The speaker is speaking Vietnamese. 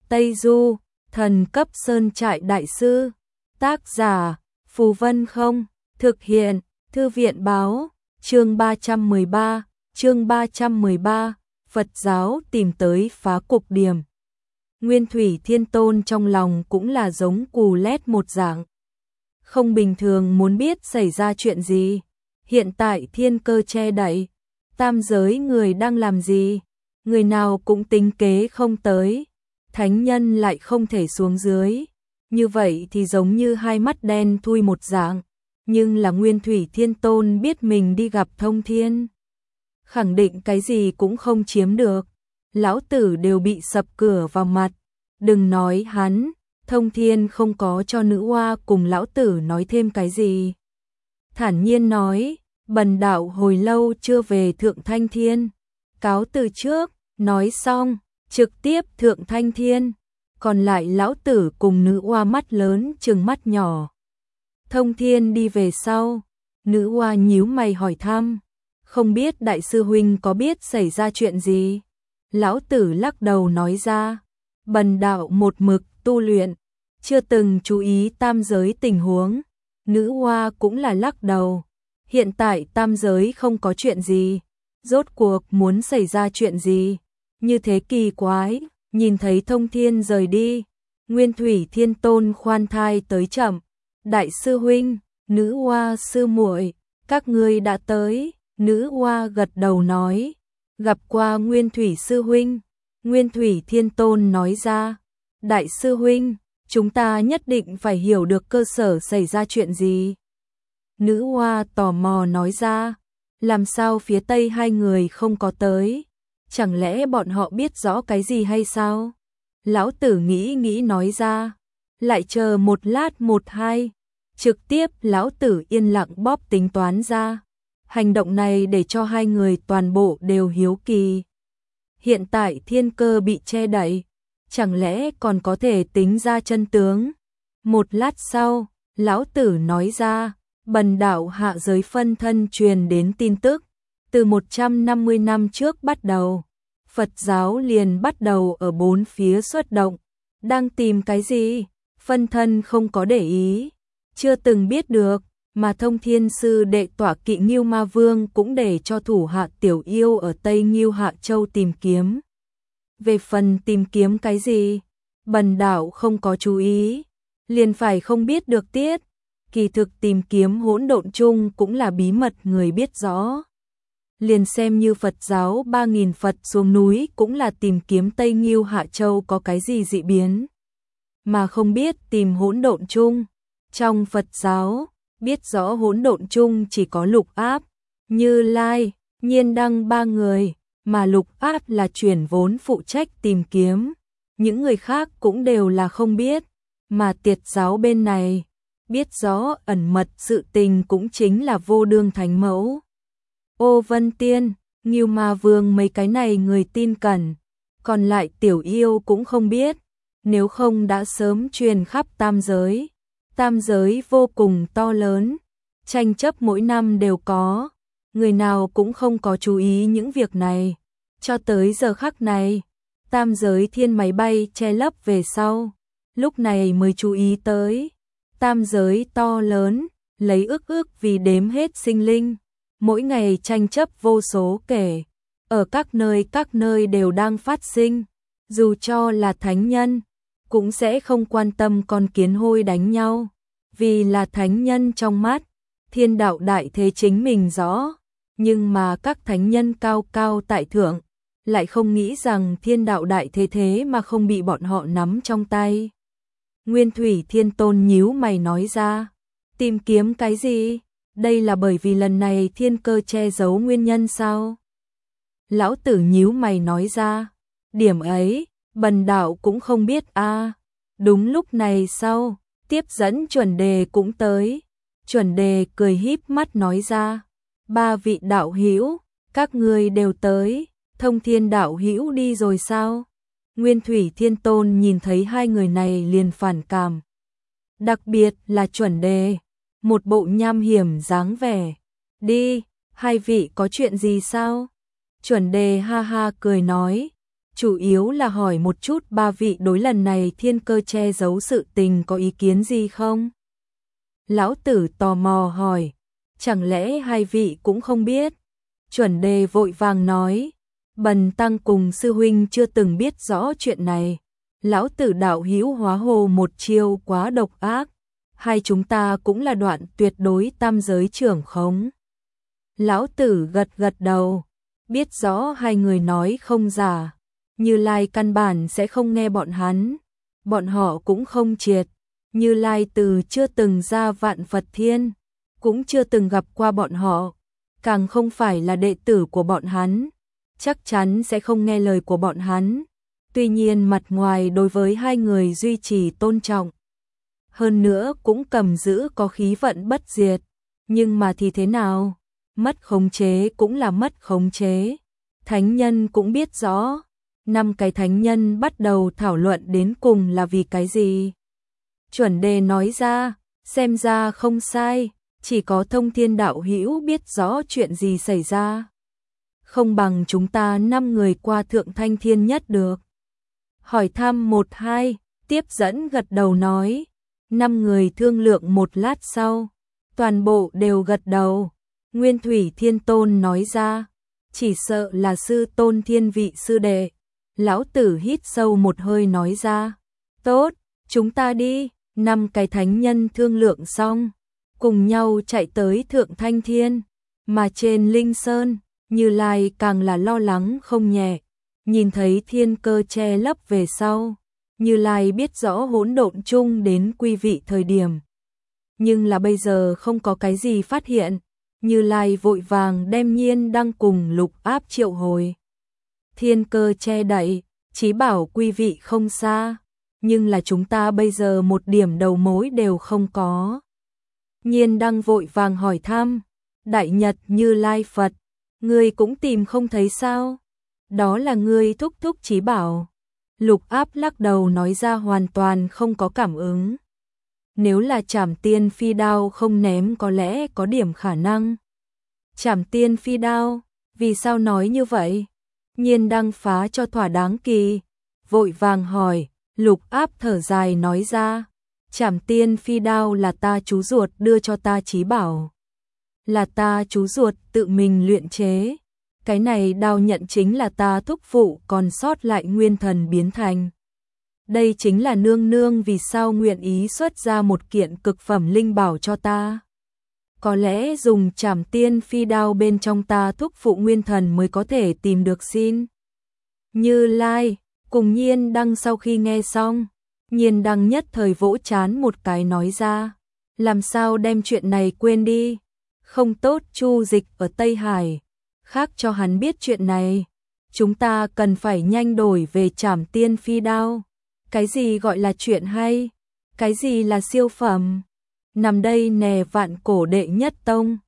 Tây Du, thần cấp sơn trại đại sư. Tác giả, Phù Vân Không. Thực hiện, Thư viện báo. Chương 313, Phật giáo tìm tới phá cục điểm. Nguyên Thủy Thiên Tôn trong lòng cũng là giống cù lét một dạng. Không bình thường, muốn biết xảy ra chuyện gì. Hiện tại thiên cơ che đậy, tam giới người đang làm gì, người nào cũng tính kế không tới, thánh nhân lại không thể xuống dưới. Như vậy thì giống như hai mắt đen thui một dạng, nhưng là Nguyên Thủy Thiên Tôn biết mình đi gặp Thông Thiên, khẳng định cái gì cũng không chiếm được. Lão tử đều bị sập cửa vào mặt, đừng nói hắn, Thông Thiên không có cho nữ hoa cùng lão tử nói thêm cái gì. Thản nhiên nói, bần đạo hồi lâu chưa về Thượng Thanh Thiên, cáo từ trước. Nói xong, trực tiếp Thượng Thanh Thiên, còn lại lão tử cùng nữ hoa mắt lớn trừng mắt nhỏ. Thông Thiên đi về sau, nữ hoa nhíu mày hỏi thăm, không biết đại sư huynh có biết xảy ra chuyện gì? Lão tử lắc đầu nói ra, bần đạo một mực tu luyện, chưa từng chú ý tam giới tình huống. Nữ hoa cũng là lắc đầu, hiện tại tam giới không có chuyện gì, rốt cuộc muốn xảy ra chuyện gì? Như thế kỳ quái. Nhìn thấy Thông Thiên rời đi, Nguyên Thủy Thiên Tôn khoan thai tới chậm, đại sư huynh, nữ hoa sư muội, các ngươi đã tới. Nữ hoa gật đầu nói, gặp qua Nguyên Thủy sư huynh. Nguyên Thủy Thiên Tôn nói ra, đại sư huynh, chúng ta nhất định phải hiểu được cơ sở xảy ra chuyện gì. Nữ hoa tò mò nói ra, làm sao phía Tây hai người không có tới? Chẳng lẽ bọn họ biết rõ cái gì hay sao? Lão tử nghĩ nói ra, lại chờ một lát một hai. Trực tiếp lão tử yên lặng bóp tính toán ra. Hành động này để cho hai người toàn bộ đều hiếu kỳ. Hiện tại thiên cơ bị che đậy, chẳng lẽ còn có thể tính ra chân tướng? Một lát sau, lão tử nói ra, bần đạo hạ giới phân thân truyền đến tin tức. Từ 150 năm trước bắt đầu, Phật giáo liền bắt đầu ở bốn phía xuất động. Đang tìm cái gì? Phân thân không có để ý, chưa từng biết được, mà Thông Thiên sư đệ tọa kỵ Ngưu Ma Vương cũng để cho thủ hạ Tiểu Yêu ở Tây Ngưu Hạ Châu tìm kiếm. Về phần tìm kiếm cái gì, bần đạo không có chú ý, liền phải không biết được tiết. Kỳ thực tìm kiếm hỗn độn chung cũng là bí mật người biết rõ. Liền xem như Phật giáo 3.000 Phật xuống núi cũng là tìm kiếm Tây Ngưu Hạ Châu có cái gì dị biến. Mà không biết tìm hỗn độn chung. Trong Phật giáo, biết rõ hỗn độn chung chỉ có Lục Áp, Như Lai, Nhiên Đăng ba người, mà Lục Áp là chuyển vốn phụ trách tìm kiếm. Những người khác cũng đều là không biết, mà Tiệt giáo bên này, biết rõ ẩn mật sự tình cũng chính là Vô Đương Thánh Mẫu, Ô Vân Tiên, Ngưu Ma Vương mấy cái này người tin cẩn, còn lại Tiểu Yêu cũng không biết, nếu không đã sớm truyền khắp tam giới. Tam giới vô cùng to lớn, tranh chấp mỗi năm đều có, người nào cũng không có chú ý những việc này. Cho tới giờ khắc này, tam giới thiên máy bay che lấp về sau, lúc này mới chú ý tới. Tam giới to lớn, lấy ức vì đếm hết sinh linh, mỗi ngày tranh chấp vô số kể, ở các nơi đều đang phát sinh, dù cho là thánh nhân, cũng sẽ không quan tâm con kiến hôi đánh nhau, vì là thánh nhân trong mắt, thiên đạo đại thế chính mình rõ, nhưng mà các thánh nhân cao cao tại thượng, lại không nghĩ rằng thiên đạo đại thế thế mà không bị bọn họ nắm trong tay. Nguyên Thủy Thiên Tôn nhíu mày nói ra, tìm kiếm cái gì? Đây là bởi vì lần này thiên cơ che giấu nguyên nhân sao? Lão tử nhíu mày nói ra, điểm ấy, bần đạo cũng không biết a. Đúng lúc này sau, tiếp dẫn chuẩn đề cũng tới. Chuẩn đề cười híp mắt nói ra, ba vị đạo hữu, các ngươi đều tới. Thông Thiên đạo hữu đi rồi sao? Nguyên Thủy Thiên Tôn nhìn thấy hai người này liền phản cảm. Đặc biệt là chuẩn đề, một bộ nham hiểm dáng vẻ. Đi, hai vị có chuyện gì sao? Chuẩn đề ha ha cười nói, chủ yếu là hỏi một chút ba vị đối lần này thiên cơ che giấu sự tình có ý kiến gì không? Lão tử tò mò hỏi, chẳng lẽ hai vị cũng không biết? Chuẩn đề vội vàng nói, bần tăng cùng sư huynh chưa từng biết rõ chuyện này. Lão tử đạo hữu hóa hồ một chiêu quá độc ác, hai chúng ta cũng là đoạn tuyệt đối tam giới trưởng khống. Lão tử gật gật đầu, biết rõ hai người nói không giả, Như Lai căn bản sẽ không nghe bọn họ cũng không triệt, Như Lai từ chưa từng ra Vạn Phật Thiên, cũng chưa từng gặp qua bọn họ, càng không phải là đệ tử của bọn hắn, chắc chắn sẽ không nghe lời của bọn hắn. Tuy nhiên mặt ngoài đối với hai người duy trì tôn trọng, hơn nữa cũng cầm giữ có khí vận bất diệt, nhưng mà thì thế nào? Mất khống chế cũng là mất khống chế. Thánh nhân cũng biết rõ, 5 cái thánh nhân bắt đầu thảo luận đến cùng là vì cái gì. Chuẩn đề nói ra, xem ra không sai, chỉ có Thông Thiên đạo hữu biết rõ chuyện gì xảy ra. Không bằng chúng ta 5 người qua Thượng Thanh Thiên Nhất được. Hỏi thăm 1-2, tiếp dẫn gật đầu nói. 5 người thương lượng một lát sau, toàn bộ đều gật đầu. Nguyên Thủy Thiên Tôn nói ra, chỉ sợ là sư tôn thiên vị sư đệ. Lão tử hít sâu một hơi nói ra, tốt, chúng ta đi. 5 cái thánh nhân thương lượng xong, cùng nhau chạy tới Thượng Thanh Thiên, mà trên Linh Sơn, Như Lai càng là lo lắng không nhẹ. Nhìn thấy thiên cơ che lấp về sau, Như Lai biết rõ hỗn độn chung đến quý vị thời điểm. Nhưng là bây giờ không có cái gì phát hiện, Như Lai vội vàng đem Nhiên Đăng cùng Lục Áp triệu hồi. Thiên cơ che đậy, chí bảo quý vị không xa, nhưng là chúng ta bây giờ một điểm đầu mối đều không có. Nhiên Đăng vội vàng hỏi thăm, Đại Nhật Như Lai Phật, ngươi cũng tìm không thấy sao? Đó là ngươi thúc thúc chí bảo. Lục Áp lắc đầu nói ra hoàn toàn không có cảm ứng. Nếu là Trảm Tiên Phi Đao không ném có lẽ có điểm khả năng. Trảm Tiên Phi Đao, vì sao nói như vậy? Nhiên Đăng phá cho thỏa đáng kỳ, vội vàng hỏi. Lục Áp thở dài nói ra, Trảm Tiên Phi Đao là ta chú ruột đưa cho ta chí bảo. Là ta chú ruột tự mình luyện chế. Cái này đao nhận chính là ta thúc phụ còn sót lại nguyên thần biến thành. Đây chính là nương nương vì sao nguyện ý xuất ra một kiện cực phẩm linh bảo cho ta. Có lẽ dùng Trảm Tiên Phi Đao bên trong ta thúc phụ nguyên thần mới có thể tìm được xin. Như Lai cùng Nhiên Đăng sau khi nghe xong, Nhiên Đăng nhất thời vỗ chán một cái nói ra, làm sao đem chuyện này quên đi. Không tốt Chu Dịch ở Tây Hải, khác cho hắn biết chuyện này. Chúng ta cần phải nhanh đổi về Trảm Tiên Phi Đao. Cái gì gọi là chuyện hay? Cái gì là siêu phẩm? Nằm đây nè vạn cổ đệ nhất tông,